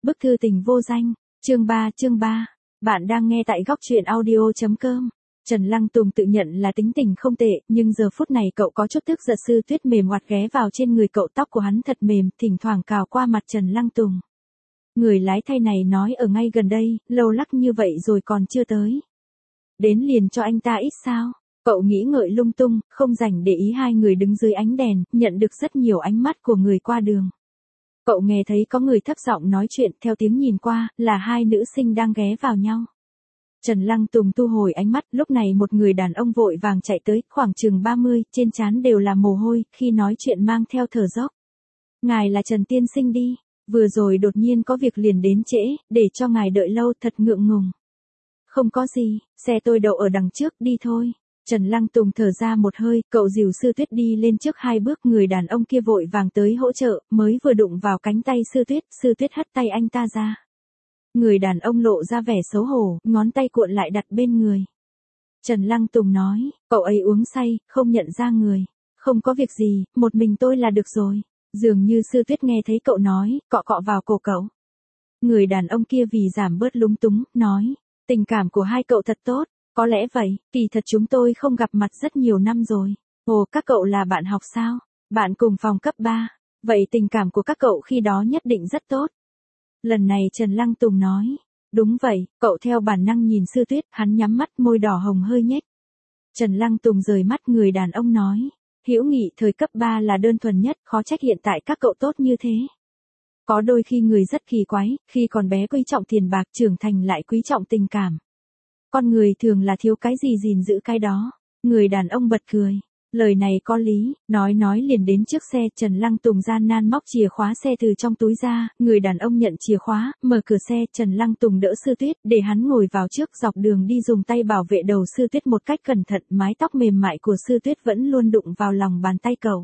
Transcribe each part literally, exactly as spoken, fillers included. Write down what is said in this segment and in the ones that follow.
Bức thư tình vô danh, chương ba chương ba. Bạn đang nghe tại góc truyện audio.com. Trần Lăng Tùng tự nhận là tính tình không tệ, nhưng giờ phút này cậu có chút tức giận. Sư Tuyết mềm oặt ghé vào trên người cậu, tóc của hắn thật mềm, thỉnh thoảng cào qua mặt Trần Lăng Tùng. Người lái thay này nói ở ngay gần đây, lâu lắc như vậy rồi còn chưa tới. Đến liền cho anh ta ít sao? Cậu nghĩ ngợi lung tung, không rảnh để ý hai người đứng dưới ánh đèn, nhận được rất nhiều ánh mắt của người qua đường. Cậu nghe thấy có người thấp giọng nói chuyện, theo tiếng nhìn qua, là hai nữ sinh đang ghé vào nhau. Trần Lăng Tùng thu hồi ánh mắt, lúc này một người đàn ông vội vàng chạy tới, khoảng chừng ba mươi, trên trán đều là mồ hôi, khi nói chuyện mang theo thở dốc. Ngài là Trần tiên sinh đi, vừa rồi đột nhiên có việc liền đến trễ, để cho ngài đợi lâu, thật ngượng ngùng. Không có gì, xe tôi đậu ở đằng trước, đi thôi. Trần Lăng Tùng thở ra một hơi, cậu dìu Sư Tuyết đi lên trước hai bước, người đàn ông kia vội vàng tới hỗ trợ, mới vừa đụng vào cánh tay Sư Tuyết, Sư Tuyết hất tay anh ta ra. Người đàn ông lộ ra vẻ xấu hổ, ngón tay cuộn lại đặt bên người. Trần Lăng Tùng nói, cậu ấy uống say, không nhận ra người. Không có việc gì, một mình tôi là được rồi. Dường như Sư Tuyết nghe thấy cậu nói, cọ cọ vào cổ cậu. Người đàn ông kia vì giảm bớt lúng túng, nói, tình cảm của hai cậu thật tốt. Có lẽ vậy, kỳ thật chúng tôi không gặp mặt rất nhiều năm rồi. Ồ, các cậu là bạn học sao? Bạn cùng phòng cấp ba. Vậy tình cảm của các cậu khi đó nhất định rất tốt. Lần này Trần Lăng Tùng nói. Đúng vậy, cậu theo bản năng nhìn Sư Tuyết, hắn nhắm mắt, môi đỏ hồng hơi nhếch. Trần Lăng Tùng rời mắt, người đàn ông nói. Hữu nghị thời cấp ba là đơn thuần nhất, khó trách hiện tại các cậu tốt như thế. Có đôi khi người rất kỳ quái, khi còn bé quý trọng tiền bạc, trưởng thành lại quý trọng tình cảm. Con người thường là thiếu cái gì gìn giữ cái đó. Người đàn ông bật cười. Lời này có lý, nói nói liền đến trước xe. Trần Lăng Tùng gian nan móc chìa khóa xe từ trong túi ra. Người đàn ông nhận chìa khóa, mở cửa xe. Trần Lăng Tùng đỡ Sư Tuyết, để hắn ngồi vào trước, dọc đường đi dùng tay bảo vệ đầu Sư Tuyết một cách cẩn thận. Mái tóc mềm mại của Sư Tuyết vẫn luôn đụng vào lòng bàn tay cậu.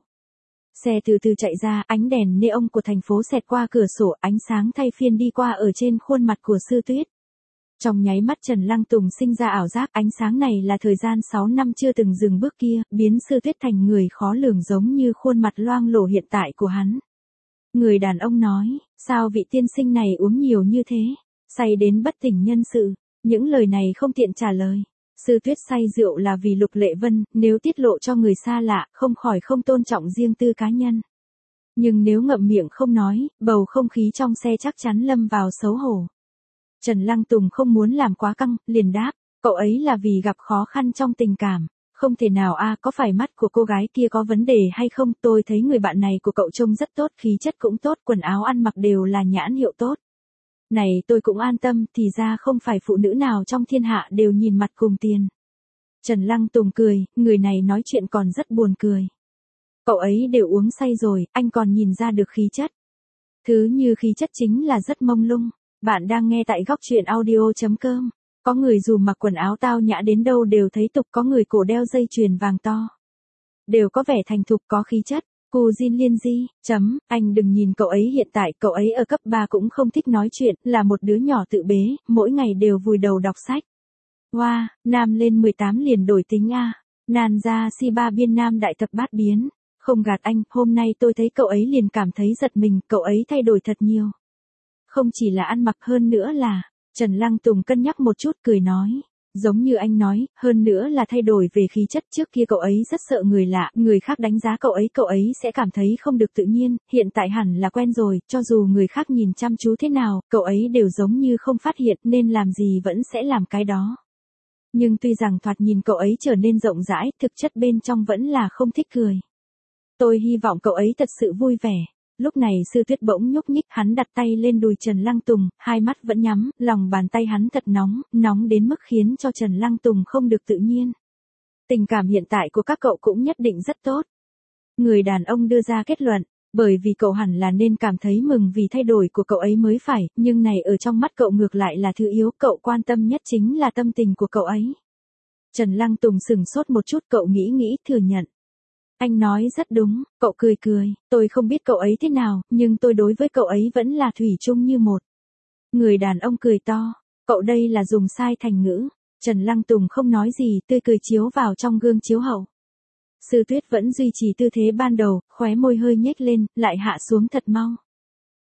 Xe từ từ chạy ra, ánh đèn neon của thành phố xẹt qua cửa sổ, ánh sáng thay phiên đi qua ở trên khuôn mặt của Sư Tuyết. Trong nháy mắt Trần Lăng Tùng sinh ra ảo giác, ánh sáng này là thời gian sáu năm chưa từng dừng bước kia, biến Sư Tuyết thành người khó lường giống như khuôn mặt loang lổ hiện tại của hắn. Người đàn ông nói, sao vị tiên sinh này uống nhiều như thế, say đến bất tỉnh nhân sự, những lời này không tiện trả lời. Sư Tuyết say rượu là vì Lục Lệ Vân, nếu tiết lộ cho người xa lạ, không khỏi không tôn trọng riêng tư cá nhân. Nhưng nếu ngậm miệng không nói, bầu không khí trong xe chắc chắn lâm vào xấu hổ. Trần Lăng Tùng không muốn làm quá căng, liền đáp, cậu ấy là vì gặp khó khăn trong tình cảm. Không thể nào a, có phải mắt của cô gái kia có vấn đề hay không? Tôi thấy người bạn này của cậu trông rất tốt, khí chất cũng tốt, quần áo ăn mặc đều là nhãn hiệu tốt. Này tôi cũng an tâm, thì ra không phải phụ nữ nào trong thiên hạ đều nhìn mặt cùng tiền. Trần Lăng Tùng cười, người này nói chuyện còn rất buồn cười. Cậu ấy đều uống say rồi, anh còn nhìn ra được khí chất. Thứ như khí chất chính là rất mông lung. Bạn đang nghe tại góc truyện audio.com. Có người dù mặc quần áo tao nhã đến đâu đều thấy tục, có người cổ đeo dây chuyền vàng to. Đều có vẻ thành thục, có khí chất. Cù Jin Liên Di, chấm, anh đừng nhìn cậu ấy hiện tại, cậu ấy ở cấp ba cũng không thích nói chuyện, là một đứa nhỏ tự bế, mỗi ngày đều vùi đầu đọc sách. Wow, nam lên mười tám liền đổi tính a. Nàn ra si ba biên nam đại thập bát biến. Không gạt anh, hôm nay tôi thấy cậu ấy liền cảm thấy giật mình, cậu ấy thay đổi thật nhiều. Không chỉ là ăn mặc, hơn nữa là, Trần Lăng Tùng cân nhắc một chút cười nói, giống như anh nói, hơn nữa là thay đổi về khí chất. Trước kia cậu ấy rất sợ người lạ, người khác đánh giá cậu ấy, cậu ấy sẽ cảm thấy không được tự nhiên, hiện tại hẳn là quen rồi, cho dù người khác nhìn chăm chú thế nào, cậu ấy đều giống như không phát hiện, nên làm gì vẫn sẽ làm cái đó. Nhưng tuy rằng thoạt nhìn cậu ấy trở nên rộng rãi, thực chất bên trong vẫn là không thích cười. Tôi hy vọng cậu ấy thật sự vui vẻ. Lúc này Sư Tuyết bỗng nhúc nhích, hắn đặt tay lên đùi Trần Lăng Tùng, hai mắt vẫn nhắm, lòng bàn tay hắn thật nóng, nóng đến mức khiến cho Trần Lăng Tùng không được tự nhiên. Tình cảm hiện tại của các cậu cũng nhất định rất tốt. Người đàn ông đưa ra kết luận, bởi vì cậu hẳn là nên cảm thấy mừng vì thay đổi của cậu ấy mới phải, nhưng này ở trong mắt cậu ngược lại là thứ yếu, cậu quan tâm nhất chính là tâm tình của cậu ấy. Trần Lăng Tùng sừng sốt một chút, cậu nghĩ nghĩ, thừa nhận. Anh nói rất đúng, cậu cười cười, tôi không biết cậu ấy thế nào, nhưng tôi đối với cậu ấy vẫn là thủy chung như một. Người đàn ông cười to, cậu đây là dùng sai thành ngữ. Trần Lăng Tùng không nói gì, tươi cười chiếu vào trong gương chiếu hậu. Sư Tuyết vẫn duy trì tư thế ban đầu, khóe môi hơi nhếch lên, lại hạ xuống thật mau.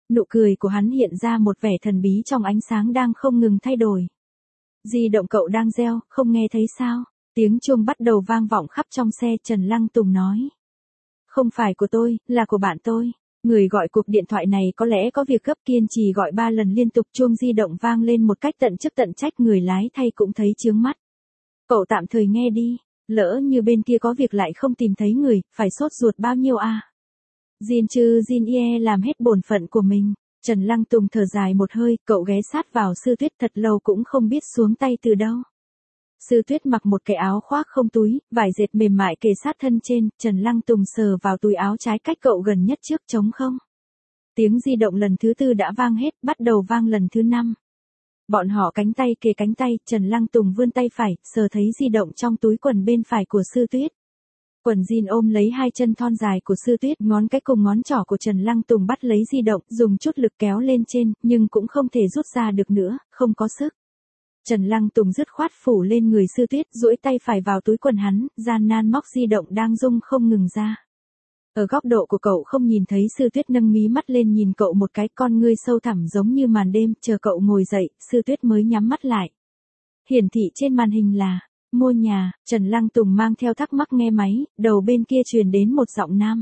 Nụ cười của hắn hiện ra một vẻ thần bí trong ánh sáng đang không ngừng thay đổi. Di động cậu đang reo, không nghe thấy sao? Tiếng chuông bắt đầu vang vọng khắp trong xe, Trần Lăng Tùng nói. Không phải của tôi, là của bạn tôi. Người gọi cuộc điện thoại này có lẽ có việc gấp, kiên trì gọi ba lần liên tục, chuông di động vang lên một cách tận chức tận trách, người lái thay cũng thấy chướng mắt. Cậu tạm thời nghe đi, lỡ như bên kia có việc lại không tìm thấy người, phải sốt ruột bao nhiêu à? Jin chư Jin Ye làm hết bổn phận của mình. Trần Lăng Tùng thở dài một hơi, cậu ghé sát vào Sư Tuyết thật lâu cũng không biết xuống tay từ đâu. Sư Tuyết mặc một cái áo khoác không túi, vải dệt mềm mại kề sát thân trên, Trần Lăng Tùng sờ vào túi áo trái cách cậu gần nhất trước trống không. Tiếng di động lần thứ tư đã vang hết, bắt đầu vang lần thứ năm. Bọn họ cánh tay kề cánh tay, Trần Lăng Tùng vươn tay phải, sờ thấy di động trong túi quần bên phải của Sư Tuyết. Quần jean ôm lấy hai chân thon dài của Sư Tuyết, ngón cái cùng ngón trỏ của Trần Lăng Tùng bắt lấy di động, dùng chút lực kéo lên trên, nhưng cũng không thể rút ra được nữa, không có sức. Trần Lăng Tùng dứt khoát phủ lên người Sư Tuyết, duỗi tay phải vào túi quần hắn, gian nan móc di động đang rung không ngừng ra. Ở góc độ của cậu không nhìn thấy Sư Tuyết nâng mí mắt lên nhìn cậu một cái, con ngươi sâu thẳm giống như màn đêm, chờ cậu ngồi dậy, Sư Tuyết mới nhắm mắt lại. Hiển thị trên màn hình là mua nhà. Trần Lăng Tùng mang theo thắc mắc nghe máy, đầu bên kia truyền đến một giọng nam.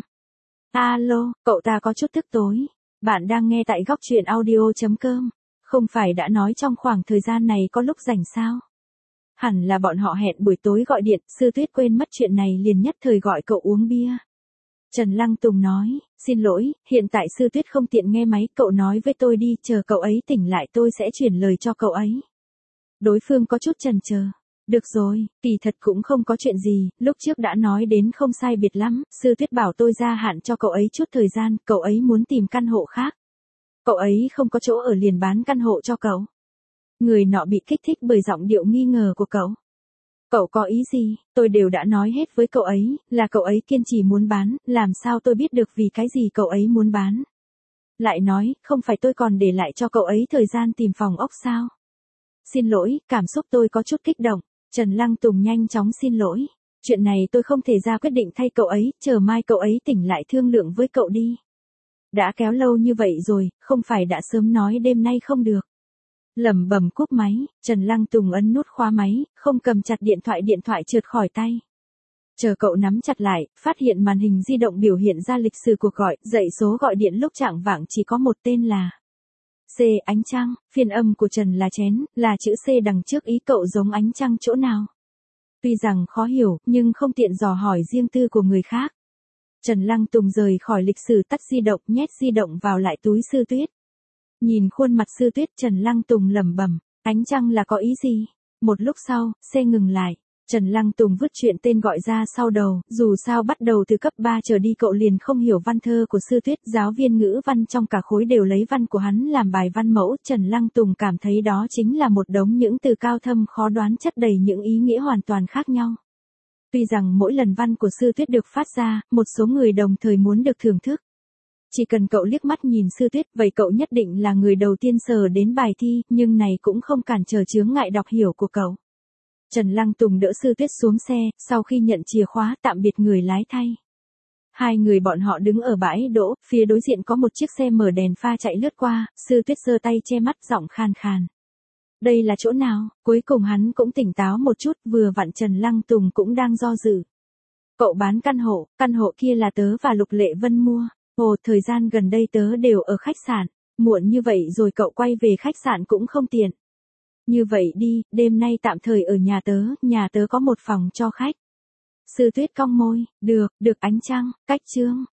Alo, cậu ta có chút tức tối. Bạn đang nghe tại góc truyện audio chấm com. Không phải đã nói trong khoảng thời gian này có lúc rảnh sao? Hẳn là bọn họ hẹn buổi tối gọi điện, Sư Tuyết quên mất chuyện này liền nhất thời gọi cậu uống bia. Trần Lăng Tùng nói, xin lỗi, hiện tại Sư Tuyết không tiện nghe máy, cậu nói với tôi đi, chờ cậu ấy tỉnh lại tôi sẽ chuyển lời cho cậu ấy. Đối phương có chút chần chờ. Được rồi, kỳ thật cũng không có chuyện gì, lúc trước đã nói đến không sai biệt lắm, Sư Tuyết bảo tôi gia hạn cho cậu ấy chút thời gian, cậu ấy muốn tìm căn hộ khác. Cậu ấy không có chỗ ở liền bán căn hộ cho cậu. Người nọ bị kích thích bởi giọng điệu nghi ngờ của cậu. Cậu có ý gì, tôi đều đã nói hết với cậu ấy, là cậu ấy kiên trì muốn bán, làm sao tôi biết được vì cái gì cậu ấy muốn bán. Lại nói, không phải tôi còn để lại cho cậu ấy thời gian tìm phòng ốc sao? Xin lỗi, cảm xúc tôi có chút kích động. Trần Lăng Tùng nhanh chóng xin lỗi. Chuyện này tôi không thể ra quyết định thay cậu ấy, chờ mai cậu ấy tỉnh lại thương lượng với cậu đi. Đã kéo lâu như vậy rồi, không phải đã sớm nói đêm nay không được. Lẩm bẩm cúp máy, Trần Lăng Tùng ấn nút khóa máy, không cầm chặt điện thoại, điện thoại trượt khỏi tay. Chờ cậu nắm chặt lại, phát hiện màn hình di động biểu hiện ra lịch sử cuộc gọi, dãy số gọi điện lúc chạng vạng chỉ có một tên là C. Ánh Trăng. Phiên âm của Trần là chén, là chữ C đằng trước, ý cậu giống ánh trăng chỗ nào? Tuy rằng khó hiểu, nhưng không tiện dò hỏi riêng tư của người khác. Trần Lăng Tùng rời khỏi lịch sử, tắt di động, nhét di động vào lại túi Sư Tuyết. Nhìn khuôn mặt Sư Tuyết, Trần Lăng Tùng lẩm bẩm, ánh trăng là có ý gì? Một lúc sau, xe ngừng lại. Trần Lăng Tùng vứt chuyện tên gọi ra sau đầu, dù sao bắt đầu từ cấp ba trở đi cậu liền không hiểu văn thơ của Sư Tuyết, giáo viên ngữ văn trong cả khối đều lấy văn của hắn làm bài văn mẫu, Trần Lăng Tùng cảm thấy đó chính là một đống những từ cao thâm khó đoán chất đầy những ý nghĩa hoàn toàn khác nhau. Tuy rằng mỗi lần văn của Sư Tuyết được phát ra, một số người đồng thời muốn được thưởng thức. Chỉ cần cậu liếc mắt nhìn Sư Tuyết, vậy cậu nhất định là người đầu tiên sờ đến bài thi, nhưng này cũng không cản trở chướng ngại đọc hiểu của cậu. Trần Lăng Tùng đỡ Sư Tuyết xuống xe, sau khi nhận chìa khóa tạm biệt người lái thay. Hai người bọn họ đứng ở bãi đỗ, phía đối diện có một chiếc xe mở đèn pha chạy lướt qua, Sư Tuyết giơ tay che mắt, giọng khan khan. Đây là chỗ nào? Cuối cùng hắn cũng tỉnh táo một chút, vừa vặn Trần Lăng Tùng cũng đang do dự. Cậu bán căn hộ, căn hộ kia là tớ và Lục Lệ Vân mua. Ồ, thời gian gần đây tớ đều ở khách sạn, muộn như vậy rồi cậu quay về khách sạn cũng không tiện. Như vậy đi, đêm nay tạm thời ở nhà tớ, nhà tớ có một phòng cho khách. Sư Tuyết cong môi, được, được Ánh Trăng, cách chương.